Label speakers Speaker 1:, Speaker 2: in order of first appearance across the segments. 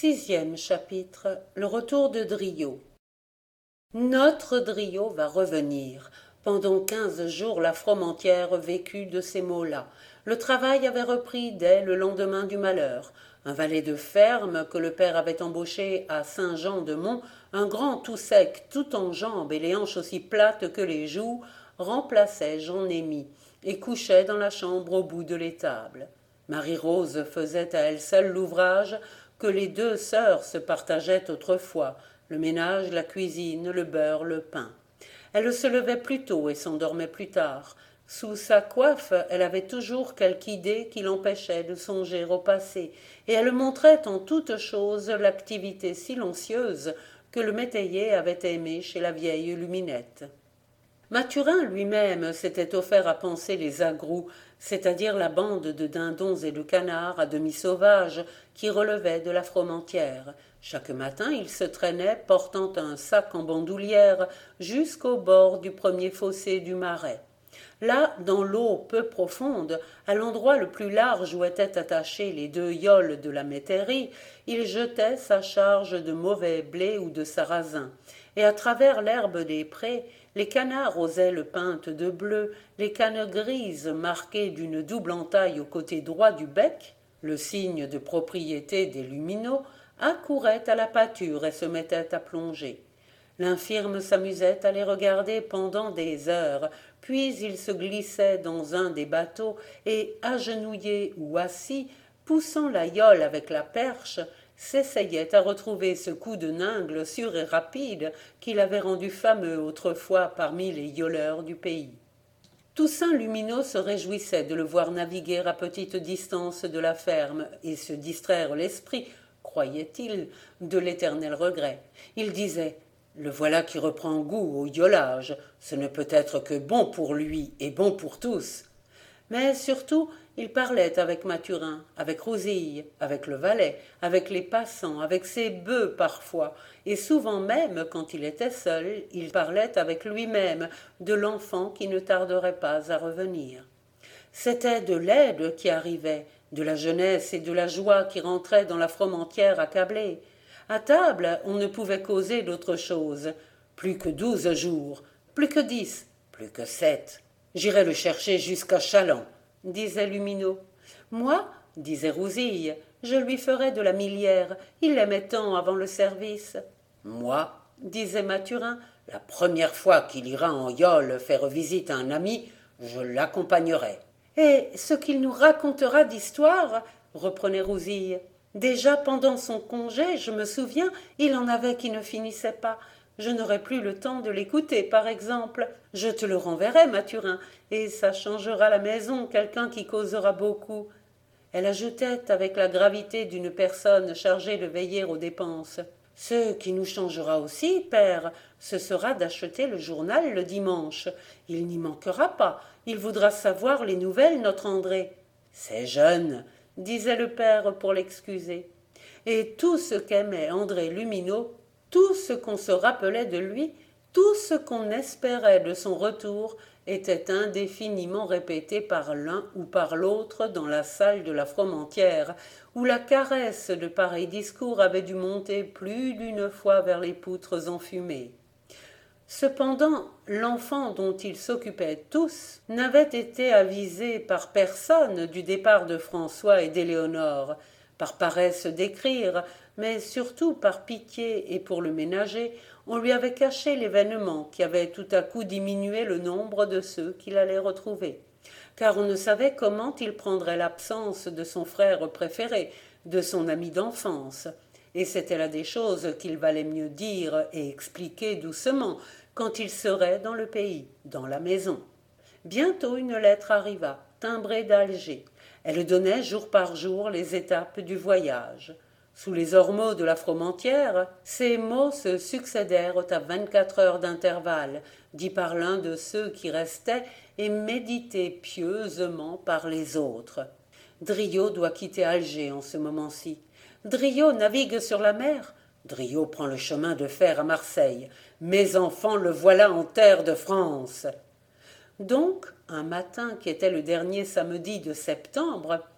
Speaker 1: Sixième chapitre. Le retour de Driot. Notre Driot va revenir. Pendant 15 jours, la Froment-Entière vécut de ces mots-là. Le travail avait repris dès le lendemain du malheur. Un valet de ferme que le père avait embauché à Saint-Jean-de-Mont, un grand tout sec, tout en jambes et les hanches aussi plates que les joues, remplaçait Jean-Némi et couchait dans la chambre au bout de l'étable. Marie-Rose faisait à elle seule l'ouvrage que les deux sœurs se partageaient autrefois, le ménage, la cuisine, le beurre, le pain. Elle se levait plus tôt et s'endormait plus tard. Sous sa coiffe, elle avait toujours quelque idée qui l'empêchait de songer au passé, et elle montrait en toute chose l'activité silencieuse que le métayer avait aimée chez la vieille Luminette. Mathurin lui-même s'était offert à panser les agrous, c'est-à-dire la bande de dindons et de canards à demi sauvages qui relevaient de la Froment-Entière. Chaque matin, il se traînait, portant un sac en bandoulière, jusqu'au bord du premier fossé du Marais. Là, dans l'eau peu profonde, à l'endroit le plus large où étaient attachés les deux yoles de la métairie, il jetait sa charge de mauvais blé ou de sarrasin, et à travers l'herbe des prés, les canards aux ailes peintes de bleu, les cannes grises marquées d'une double entaille au côté droit du bec, le signe de propriété des Lumineaux, accouraient à la pâture et se mettaient à plonger. L'infirme s'amusait à les regarder pendant des heures, puis il se glissait dans un des bateaux et, agenouillé ou assis, poussant la yole avec la perche, s'essayait à retrouver ce coup de ningle sûr et rapide qu'il avait rendu fameux autrefois parmi les yoleurs du pays. Toussaint Lumineau se réjouissait de le voir naviguer à petite distance de la ferme et se distraire l'esprit, croyait-il, de l'éternel regret. Il disait « Le voilà qui reprend goût au yolage, ce ne peut être que bon pour lui et bon pour tous. » Mais surtout, il parlait avec Mathurin, avec Rousille, avec le valet, avec les passants, avec ses bœufs parfois, et souvent même, quand il était seul, il parlait avec lui-même de l'enfant qui ne tarderait pas à revenir. C'était de l'aide qui arrivait, de la jeunesse et de la joie qui rentraient dans la Froment-Entière accablée. À table, on ne pouvait causer d'autre chose. Plus que 12 jours, plus que 10, plus que 7. J'irai le chercher jusqu'à Châlons, disait Lumineau. Moi, disait Rousille, je lui ferai de la millière. Il l'aimait tant avant le service. Moi, disait Mathurin, la première fois qu'il ira en yole faire visite à un ami, je l'accompagnerai. Et ce qu'il nous racontera d'histoire, reprenait Rousille. Déjà pendant son congé, je me souviens, il en avait qui ne finissaient pas. Je n'aurai plus le temps de l'écouter, par exemple. Je te le renverrai, Mathurin, et ça changera la maison, quelqu'un qui causera beaucoup. Elle ajoutait avec la gravité d'une personne chargée de veiller aux dépenses. Ce qui nous changera aussi, père, ce sera d'acheter le journal le dimanche. Il n'y manquera pas. Il voudra savoir les nouvelles, notre André. C'est jeune, disait le père pour l'excuser. Et tout ce qu'aimait André Lumineau, tout ce qu'on se rappelait de lui, tout ce qu'on espérait de son retour, était indéfiniment répété par l'un ou par l'autre dans la salle de la Froment-Entière, où la caresse de pareils discours avait dû monter plus d'une fois vers les poutres enfumées. Cependant, l'enfant dont ils s'occupaient tous n'avait été avisé par personne du départ de François et d'Éléonore, par paresse d'écrire, mais surtout par pitié et pour le ménager, on lui avait caché l'événement qui avait tout à coup diminué le nombre de ceux qu'il allait retrouver. Car on ne savait comment il prendrait l'absence de son frère préféré, de son ami d'enfance. Et c'était là des choses qu'il valait mieux dire et expliquer doucement quand il serait dans le pays, dans la maison. Bientôt une lettre arriva, timbrée d'Alger. Elle donnait jour par jour les étapes du voyage. Sous les ormeaux de la Froment-Entière, ces mots se succédèrent à 24 heures d'intervalle, dits par l'un de ceux qui restaient et médités pieusement par les autres. Driot doit quitter Alger en ce moment-ci. Driot navigue sur la mer. Driot prend le chemin de fer à Marseille. Mes enfants, le voilà en terre de France. Donc, un matin qui était le dernier samedi de septembre,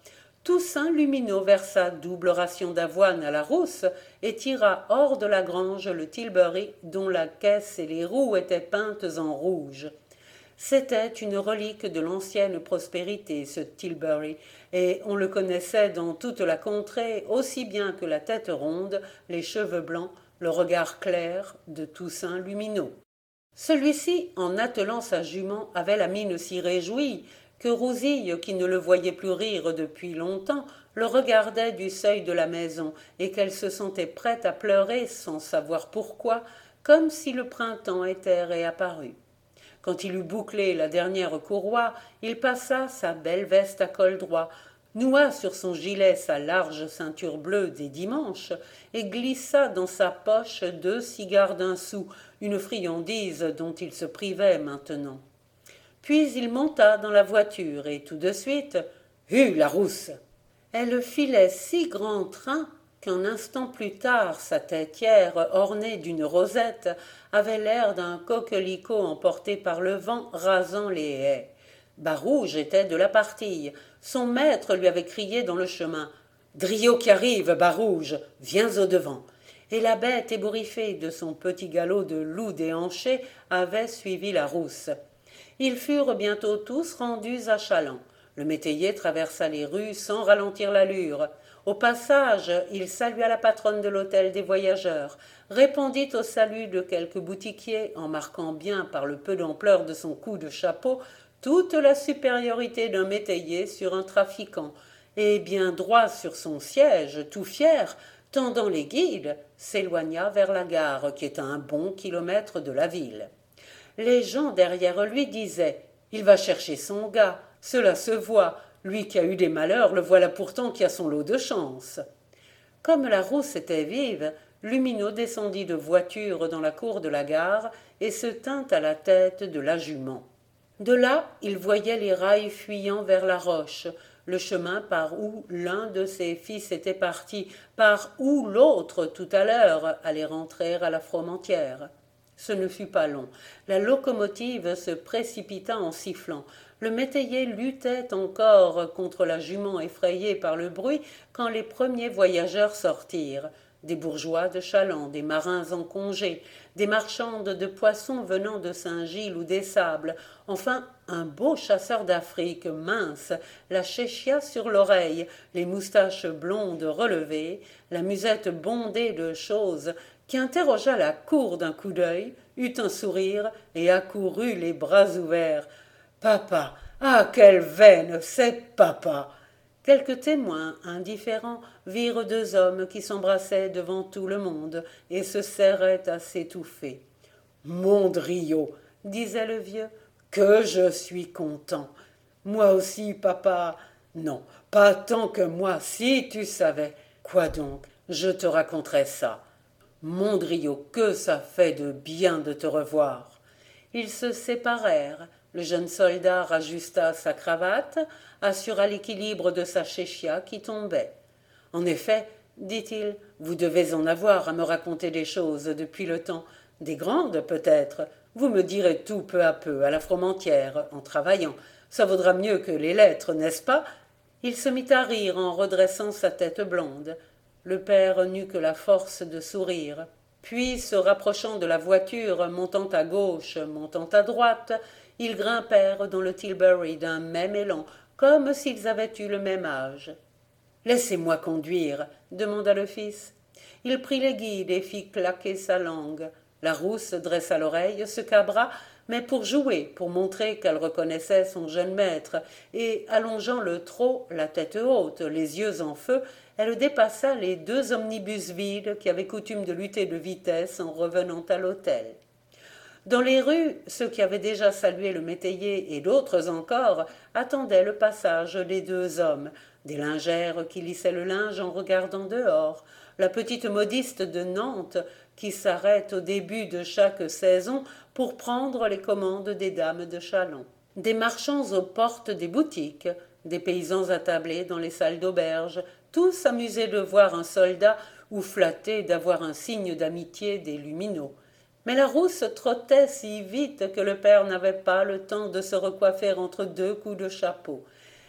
Speaker 1: Toussaint Lumineau versa double ration d'avoine à la rousse et tira hors de la grange le tilbury dont la caisse et les roues étaient peintes en rouge. C'était une relique de l'ancienne prospérité, ce tilbury, et on le connaissait dans toute la contrée aussi bien que la tête ronde, les cheveux blancs, le regard clair de Toussaint Lumineau. Celui-ci, en attelant sa jument, avait la mine si réjouie que Rousille, qui ne le voyait plus rire depuis longtemps, le regardait du seuil de la maison, et qu'elle se sentait prête à pleurer sans savoir pourquoi, comme si le printemps était réapparu. Quand il eut bouclé la dernière courroie, il passa sa belle veste à col droit, noua sur son gilet sa large ceinture bleue des dimanches et glissa dans sa poche 2 cigares d'un sou, une friandise dont il se privait maintenant. Puis il monta dans la voiture et tout de suite « Hue, la rousse !» Elle filait si grand train qu'un instant plus tard sa têtière, ornée d'une rosette, avait l'air d'un coquelicot emporté par le vent rasant les haies. Barouge était de la partie. Son maître lui avait crié dans le chemin « Driot qui arrive, Barouge, viens au-devant !» Et la bête ébouriffée de son petit galop de loup déhanché avait suivi la rousse. Ils furent bientôt tous rendus à Châlons. Le métayer traversa les rues sans ralentir l'allure. Au passage, il salua la patronne de l'hôtel des voyageurs, répondit au salut de quelques boutiquiers en marquant bien par le peu d'ampleur de son coup de chapeau toute la supériorité d'un métayer sur un trafiquant, et bien droit sur son siège, tout fier, tendant les guides, s'éloigna vers la gare qui est à un bon kilomètre de la ville. Les gens derrière lui disaient « Il va chercher son gars, cela se voit, lui qui a eu des malheurs, le voilà pourtant qui a son lot de chance. » Comme la rousse était vive, Lumineau descendit de voiture dans la cour de la gare et se tint à la tête de la jument. De là, il voyait les rails fuyant vers la roche, le chemin par où l'un de ses fils était parti, par où l'autre, tout à l'heure, allait rentrer à la Fromentieре. Ce ne fut pas long. La locomotive se précipita en sifflant. Le métayer luttait encore contre la jument effrayée par le bruit quand les premiers voyageurs sortirent. Des bourgeois de Châlons, des marins en congé, des marchandes de poissons venant de Saint-Gilles ou des Sables, enfin un beau chasseur d'Afrique, mince, la chéchia sur l'oreille, les moustaches blondes relevées, la musette bondée de choses, qui interrogea la cour d'un coup d'œil, eut un sourire et accourut les bras ouverts. « Papa! Ah, quelle veine! C'est papa !» Quelques témoins indifférents virent 2 hommes qui s'embrassaient devant tout le monde et se serraient à s'étouffer. « Mon Driot !» disait le vieux, « que je suis content. Moi aussi, papa. Non, pas tant que moi, si tu savais. Quoi donc? Je te raconterai ça. Mon Driot, que ça fait de bien de te revoir. » Ils se séparèrent. Le jeune soldat rajusta sa cravate, assura l'équilibre de sa chéchia qui tombait. « En effet, dit-il, vous devez en avoir à me raconter des choses depuis le temps, des grandes peut-être. Vous me direz tout peu à peu, à la Fromentieре, en travaillant. Ça vaudra mieux que les lettres, n'est-ce pas ?» Il se mit à rire en redressant sa tête blonde. Le père n'eut que la force de sourire. Puis, se rapprochant de la voiture, montant à gauche, montant à droite, ils grimpèrent dans le tilbury d'un même élan, comme s'ils avaient eu le même âge. « Laissez-moi conduire, » demanda le fils. Il prit les guides et fit claquer sa langue. La rousse dressa l'oreille, se cabra, mais pour jouer, pour montrer qu'elle reconnaissait son jeune maître, et, allongeant le trot, la tête haute, les yeux en feu, elle dépassa les 2 omnibus vides qui avaient coutume de lutter de vitesse en revenant à l'hôtel. Dans les rues, ceux qui avaient déjà salué le métayer et d'autres encore attendaient le passage des 2 hommes, des lingères qui lissaient le linge en regardant dehors, la petite modiste de Nantes qui s'arrête au début de chaque saison pour prendre les commandes des dames de Châlons, des marchands aux portes des boutiques, des paysans attablés dans les salles d'auberge, tous amusés de voir un soldat ou flattés d'avoir un signe d'amitié des Lumineaux. Mais la rousse trottait si vite que le père n'avait pas le temps de se recoiffer entre 2 coups de chapeau.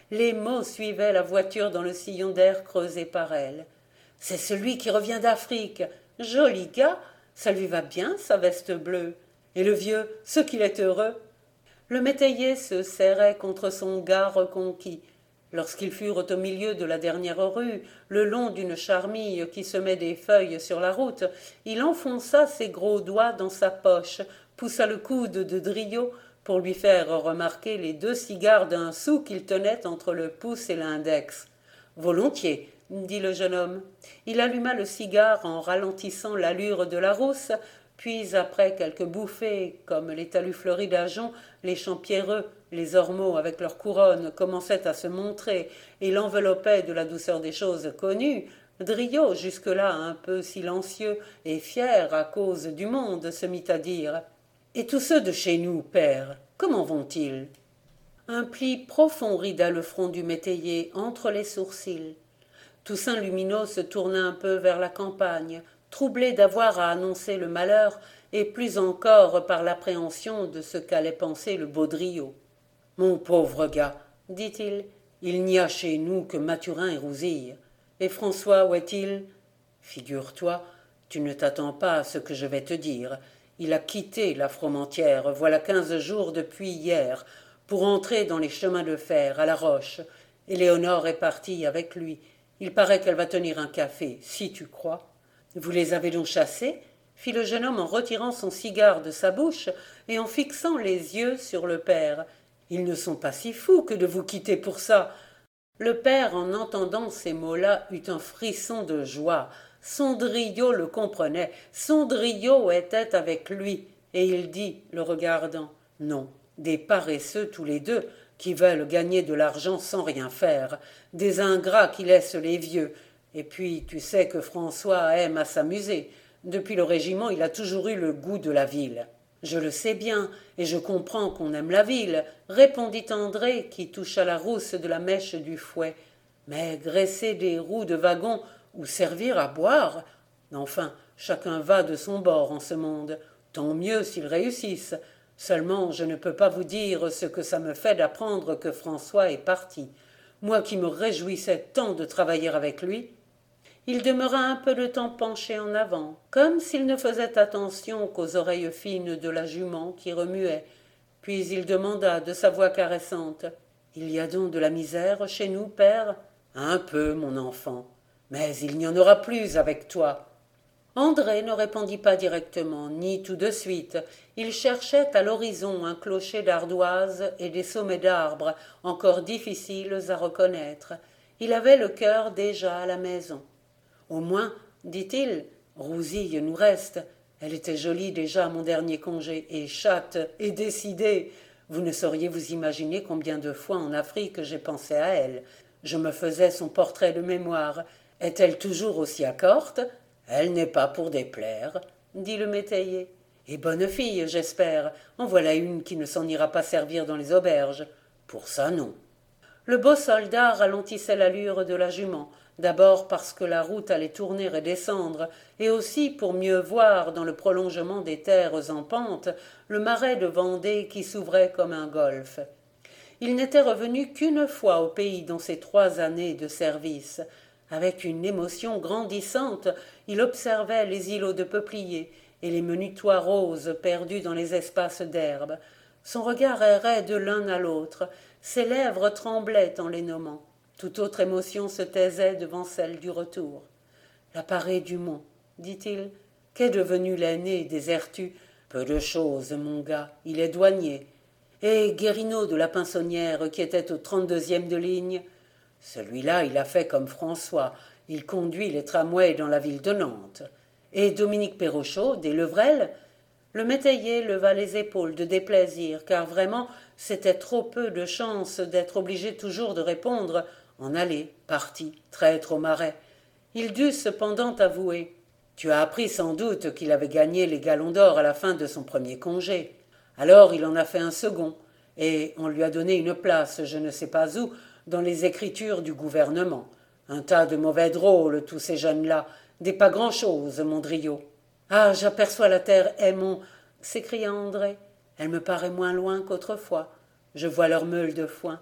Speaker 1: Les mots suivaient la voiture dans le sillon d'air creusé par elle. « C'est celui qui revient d'Afrique. Joli gars. Ça lui va bien, sa veste bleue. Et le vieux, ce qu'il est heureux. » Le métayer se serrait contre son gars reconquis. Lorsqu'ils furent au milieu de la dernière rue, le long d'une charmille qui semait des feuilles sur la route, il enfonça ses gros doigts dans sa poche, poussa le coude de Driot pour lui faire remarquer les 2 cigares d'1 sou qu'il tenait entre le pouce et l'index. « Volontiers, » dit le jeune homme. Il alluma le cigare en ralentissant l'allure de la rousse, puis après quelques bouffées, comme les talus fleuris d'ajoncs, les champs pierreux, les ormeaux avec leurs couronnes commençaient à se montrer et l'enveloppaient de la douceur des choses connues, Driot, jusque-là un peu silencieux et fier à cause du monde, se mit à dire « Et tous ceux de chez nous, père, comment vont-ils » Un pli profond rida le front du métayer entre les sourcils. Toussaint Lumineau se tourna un peu vers la campagne, troublé d'avoir à annoncer le malheur et plus encore par l'appréhension de ce qu'allait penser le beau Driot. « Mon pauvre gars, dit-il, il n'y a chez nous que Mathurin et Rousille. Et François, où est-il ? Figure-toi, tu ne t'attends pas à ce que je vais te dire. Il a quitté la Fromentieре, voilà 15 jours depuis hier, pour entrer dans les chemins de fer à La Roche. Éléonore est partie avec lui. Il paraît qu'elle va tenir un café, si tu crois. Vous les avez donc chassés ? Fit le jeune homme en retirant son cigare de sa bouche et en fixant les yeux sur le père. Ils ne sont pas si fous que de vous quitter pour ça. Le père, en entendant ces mots-là, eut un frisson de joie. Son Driot le comprenait, son Driot était avec lui, et il dit, le regardant, « Non, des paresseux tous les deux, qui veulent gagner de l'argent sans rien faire, des ingrats qui laissent les vieux. Et puis, tu sais que François aime à s'amuser. Depuis le régiment, il a toujours eu le goût de la ville. » « Je le sais bien, et je comprends qu'on aime la ville, » répondit André, qui toucha la rousse de la mèche du fouet. « Mais graisser des roues de wagon ou servir à boire, enfin, chacun va de son bord en ce monde. Tant mieux s'ils réussissent. Seulement, je ne peux pas vous dire ce que ça me fait d'apprendre que François est parti. Moi qui me réjouissais tant de travailler avec lui. » Il demeura un peu de temps penché en avant, comme s'il ne faisait attention qu'aux oreilles fines de la jument qui remuait. Puis il demanda de sa voix caressante. « Il y a donc de la misère chez nous, père ?»« Un peu, mon enfant. Mais il n'y en aura plus avec toi. » André ne répondit pas directement, ni tout de suite. Il cherchait à l'horizon un clocher d'ardoise et des sommets d'arbres encore difficiles à reconnaître. Il avait le cœur déjà à la maison. « Au moins, dit-il, Rousille nous reste. Elle était jolie déjà à mon dernier congé, et chatte, et décidée. Vous ne sauriez vous imaginer combien de fois en Afrique j'ai pensé à elle. Je me faisais son portrait de mémoire. Est-elle toujours aussi accorte ? Elle n'est pas pour déplaire, dit le métayer. Et bonne fille, j'espère. En voilà une qui ne s'en ira pas servir dans les auberges. Pour ça, non. » Le beau soldat ralentissait l'allure de la jument, d'abord parce que la route allait tourner et descendre, et aussi pour mieux voir, dans le prolongement des terres en pente, le marais de Vendée qui s'ouvrait comme un golfe. Il n'était revenu qu'une fois au pays dans ses 3 années de service. Avec une émotion grandissante, il observait les îlots de peupliers et les menus toits roses perdus dans les espaces d'herbe. Son regard errait de l'un à l'autre, ses lèvres tremblaient en les nommant. Toute autre émotion se taisait devant celle du retour. « La parée du Mont, dit-il, qu'est devenu l'aîné des Ertus ? Peu de choses, mon gars, il est douanier. Et Guérinaud de la Pinsonnière, qui était au 32e de ligne ? Celui-là, il a fait comme François, il conduit les tramways dans la ville de Nantes. Et Dominique Pérochot, des Levrel ? Le métayer leva les épaules de déplaisir, car vraiment, c'était trop peu de chance d'être obligé toujours de répondre « En aller, parti, traître au marais ». Il dut cependant avouer « Tu as appris sans doute qu'il avait gagné les galons d'or à la fin de son premier congé. Alors il en a fait un second, et on lui a donné une place, je ne sais pas où, dans les écritures du gouvernement. Un tas de mauvais drôles, tous ces jeunes-là, des pas grand-chose, mon Driot. »« Ah, j'aperçois la terre Aymon !» s'écria André. « Elle me paraît moins loin qu'autrefois. Je vois leurs meules de foin.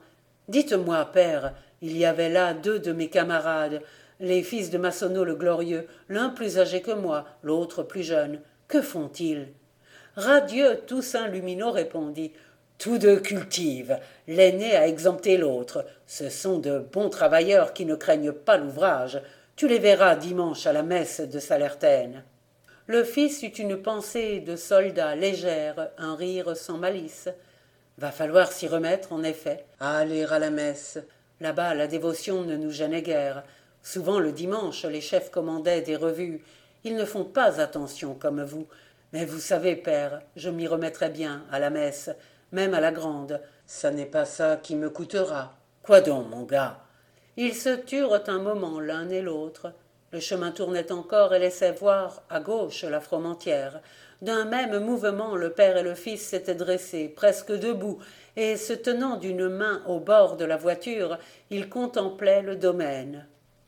Speaker 1: Dites-moi, père, il y avait là 2 de mes camarades, les fils de Massonneau le Glorieux, l'un plus âgé que moi, l'autre plus jeune. Que font-ils? Radieux Toussaint Lumineau répondit: tous 2 cultivent. L'aîné a exempté l'autre. Ce sont de bons travailleurs qui ne craignent pas l'ouvrage. Tu les verras dimanche à la messe de Salertaine. Le fils eut une pensée de soldat légère, un rire sans malice. Va falloir s'y remettre, en effet, à aller à la messe. Là-bas, la dévotion ne nous gênait guère. Souvent, le dimanche, les chefs commandaient des revues. Ils ne font pas attention comme vous. Mais vous savez, père, je m'y remettrai bien à la messe, même à la grande. Ça n'est pas ça qui me coûtera. Quoi donc, mon gars? Ils se turent un moment l'un et l'autre. Le chemin tournait encore et laissait voir, à gauche, la Fromentieре. D'un même mouvement, le père et le fils s'étaient dressés, presque debout, et, se tenant d'une main au bord de la voiture, ils contemplaient le domaine.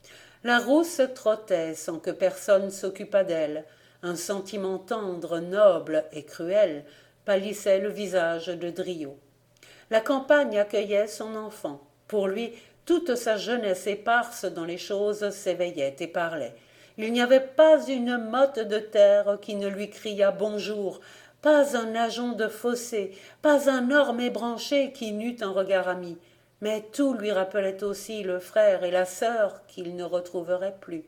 Speaker 1: La rousse trottait sans que personne s'occupât d'elle. Un sentiment tendre, noble et cruel pâlissait le visage de Driot. La campagne accueillait son enfant. Pour lui, toute sa jeunesse éparse dans les choses s'éveillait et parlait. Il n'y avait pas une motte de terre qui ne lui criât bonjour, pas un ajon de fossé, pas un orme ébranché qui n'eût un regard ami. Mais tout lui rappelait aussi le frère et la sœur qu'il ne retrouverait plus.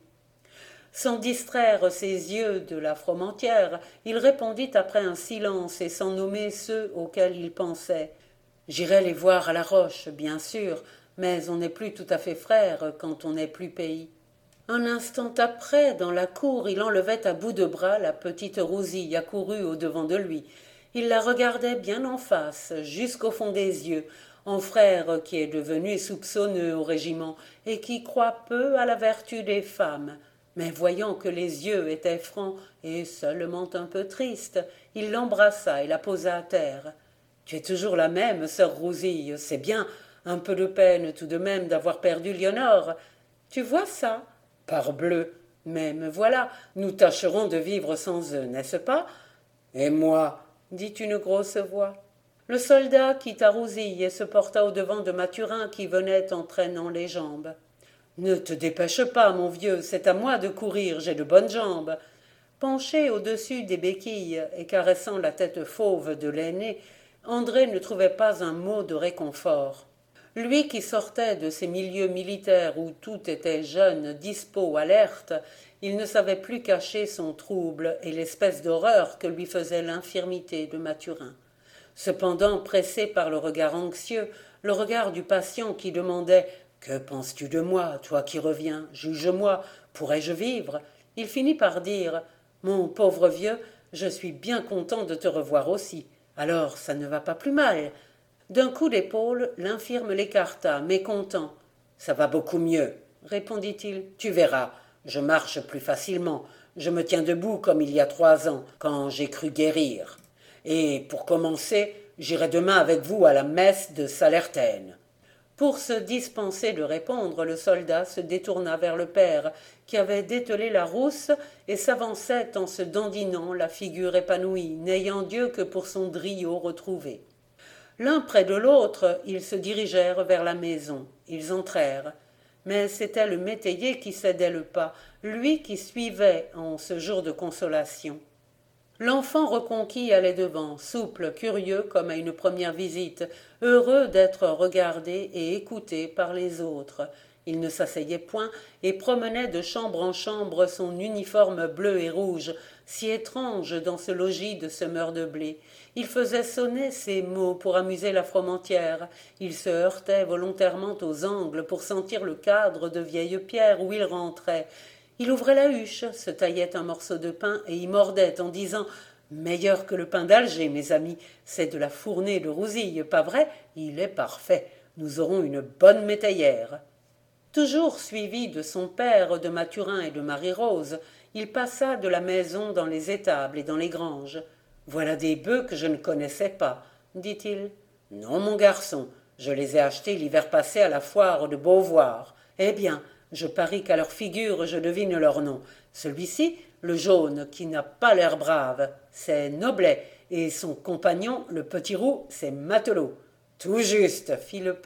Speaker 1: Sans distraire ses yeux de la Fromentieре, il répondit après un silence et sans nommer ceux auxquels il pensait. J'irai les voir à la roche, bien sûr, mais on n'est plus tout à fait frères quand on n'est plus pays. Un instant après, dans la cour, il enlevait à bout de bras la petite Rousille accourue au-devant de lui. Il la regardait bien en face, jusqu'au fond des yeux, en frère qui est devenu soupçonneux au régiment et qui croit peu à la vertu des femmes. Mais voyant que les yeux étaient francs et seulement un peu tristes, il l'embrassa et la posa à terre. « Tu es toujours la même, sœur Rousille, c'est bien, un peu de peine tout de même d'avoir perdu Léonore. Tu vois ça? Parbleu! Mais me voilà, nous tâcherons de vivre sans eux, n'est-ce pas? Et moi? Dit une grosse voix. Le soldat quitta Rousille et se porta au-devant de Mathurin qui venait en traînant les jambes. Ne te dépêche pas, mon vieux, c'est à moi de courir, j'ai de bonnes jambes. Penché au-dessus des béquilles et caressant la tête fauve de l'aîné, André ne trouvait pas un mot de réconfort. Lui qui sortait de ces milieux militaires où tout était jeune, dispos, alerte, il ne savait plus cacher son trouble et l'espèce d'horreur que lui faisait l'infirmité de Mathurin. Cependant, pressé par le regard anxieux, le regard du patient qui demandait « Que penses-tu de moi, toi qui reviens? Juge-moi, pourrais-je vivre ?» il finit par dire « Mon pauvre vieux, je suis bien content de te revoir aussi. Alors, ça ne va pas plus mal. » D'un coup d'épaule, l'infirme l'écarta, mécontent. « Ça va beaucoup mieux, » répondit-il. « Tu verras, je marche plus facilement. Je me tiens debout comme il y a 3 ans, quand j'ai cru guérir. Et, pour commencer, j'irai demain avec vous à la messe de Salertaine. » Pour se dispenser de répondre, le soldat se détourna vers le père, qui avait dételé la rousse et s'avançait en se dandinant, la figure épanouie, n'ayant Dieu que pour son Driot retrouvé. L'un près de l'autre, ils se dirigèrent vers la maison. Ils entrèrent. Mais c'était le métayer qui cédait le pas, lui qui suivait en ce jour de consolation. L'enfant reconquis allait devant, souple, curieux comme à une première visite, heureux d'être regardé et écouté par les autres. Il ne s'asseyait point et promenait de chambre en chambre son uniforme bleu et rouge, si étrange dans ce logis de semeur de blé. Il faisait sonner ses mots pour amuser la Fromentieре. Il se heurtait volontairement aux angles pour sentir le cadre de vieilles pierres où il rentrait. Il ouvrait la huche, se taillait un morceau de pain et y mordait en disant « Meilleur que le pain d'Alger, mes amis, c'est de la fournée de Rousille, pas vrai? Il est parfait. Nous aurons une bonne métayère. » Toujours suivi de son père, de Mathurin et de Marie-Rose, il passa de la maison dans les étables et dans les granges. « Voilà des bœufs que je ne connaissais pas, » dit-il. « Non, mon garçon, je les ai achetés l'hiver passé à la foire de Beauvoir. Eh bien, je parie qu'à leur figure je devine leur nom. Celui-ci, le jaune, qui n'a pas l'air brave, c'est Noblet, et son compagnon, le petit roux, c'est Matelot. »« Tout juste, fit le père. »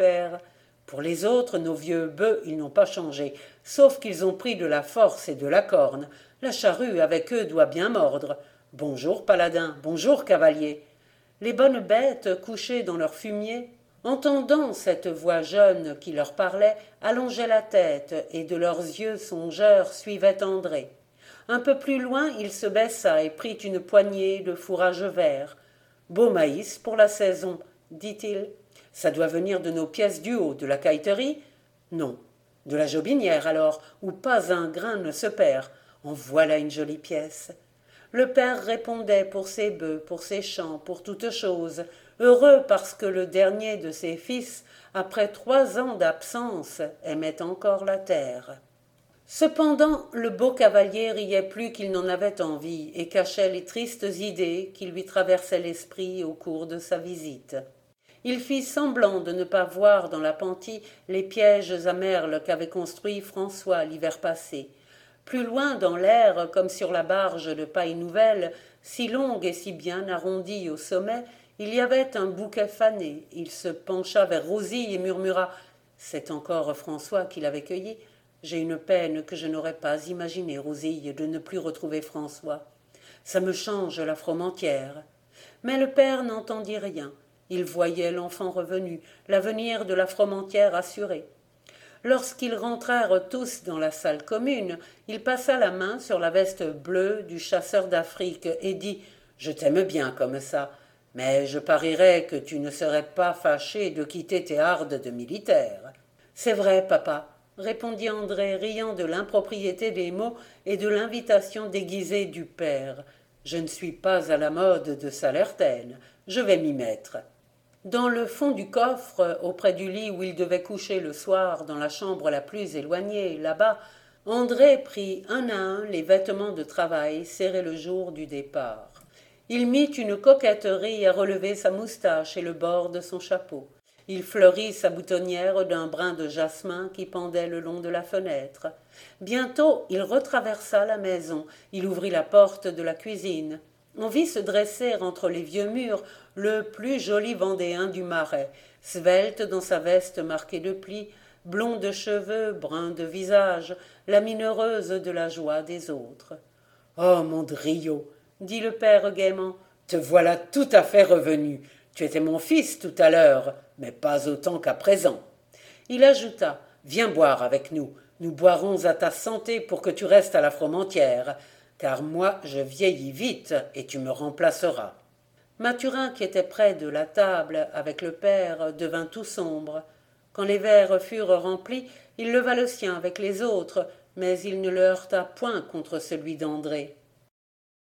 Speaker 1: Pour les autres, nos vieux bœufs, ils n'ont pas changé, sauf qu'ils ont pris de la force et de la corne. La charrue avec eux doit bien mordre. Bonjour, paladin, bonjour, cavalier. Les bonnes bêtes, couchées dans leur fumier, entendant cette voix jeune qui leur parlait, allongeaient la tête, et de leurs yeux songeurs suivaient André. Un peu plus loin, il se baissa et prit une poignée de fourrage vert. Beau maïs pour la saison, dit-il. Ça doit venir de nos pièces du haut, de la cailleterie? Non. De la jobinière alors, où pas un grain ne se perd. En voilà une jolie pièce. Le père répondait pour ses bœufs, pour ses champs, pour toutes choses, heureux parce que le dernier de ses fils, après 3 ans d'absence, aimait encore la terre. Cependant, le beau cavalier riait plus qu'il n'en avait envie et cachait les tristes idées qui lui traversaient l'esprit au cours de sa visite. Il fit semblant de ne pas voir dans l'appentis les pièges à merles qu'avait construits François l'hiver passé. Plus loin dans l'air, comme sur la barge de paille nouvelle, si longue et si bien arrondie au sommet, il y avait un bouquet fané. Il se pencha vers Rosille et murmura « C'est encore François qui l'avait cueilli. J'ai une peine que je n'aurais pas imaginée, Rosille, de ne plus retrouver François. Ça me change la froment-entière. » Mais le père n'entendit rien. Il voyait l'enfant revenu, l'avenir de la froment-entière assuré. Lorsqu'ils rentrèrent tous dans la salle commune, il passa la main sur la veste bleue du chasseur d'Afrique et dit « Je t'aime bien comme ça, mais je parierais que tu ne serais pas fâché de quitter tes hardes de militaire. »« C'est vrai, papa, » répondit André, riant de l'impropriété des mots et de l'invitation déguisée du père. « Je ne suis pas à la mode de Salertaine, je vais m'y mettre. » Dans le fond du coffre, auprès du lit où il devait coucher le soir, dans la chambre la plus éloignée, là-bas, André prit un à un les vêtements de travail serrés le jour du départ. Il mit une coquetterie à relever sa moustache et le bord de son chapeau. Il fleurit sa boutonnière d'un brin de jasmin qui pendait le long de la fenêtre. Bientôt, il retraversa la maison, il ouvrit la porte de la cuisine. On vit se dresser entre les vieux murs le plus joli Vendéen du Marais, svelte dans sa veste marquée de plis, blond de cheveux, brun de visage, la mine heureuse de la joie des autres. « Oh, mon Driot !» dit le père gaiement, « te voilà tout à fait revenu. Tu étais mon fils tout à l'heure, mais pas autant qu'à présent. » Il ajouta, « Viens boire avec nous. Nous boirons à ta santé pour que tu restes à la froment-entière. Car moi je vieillis vite et tu me remplaceras. » Mathurin, qui était près de la table avec le père, devint tout sombre. Quand les verres furent remplis, il leva le sien avec les autres, mais il ne le heurta point contre celui d'André.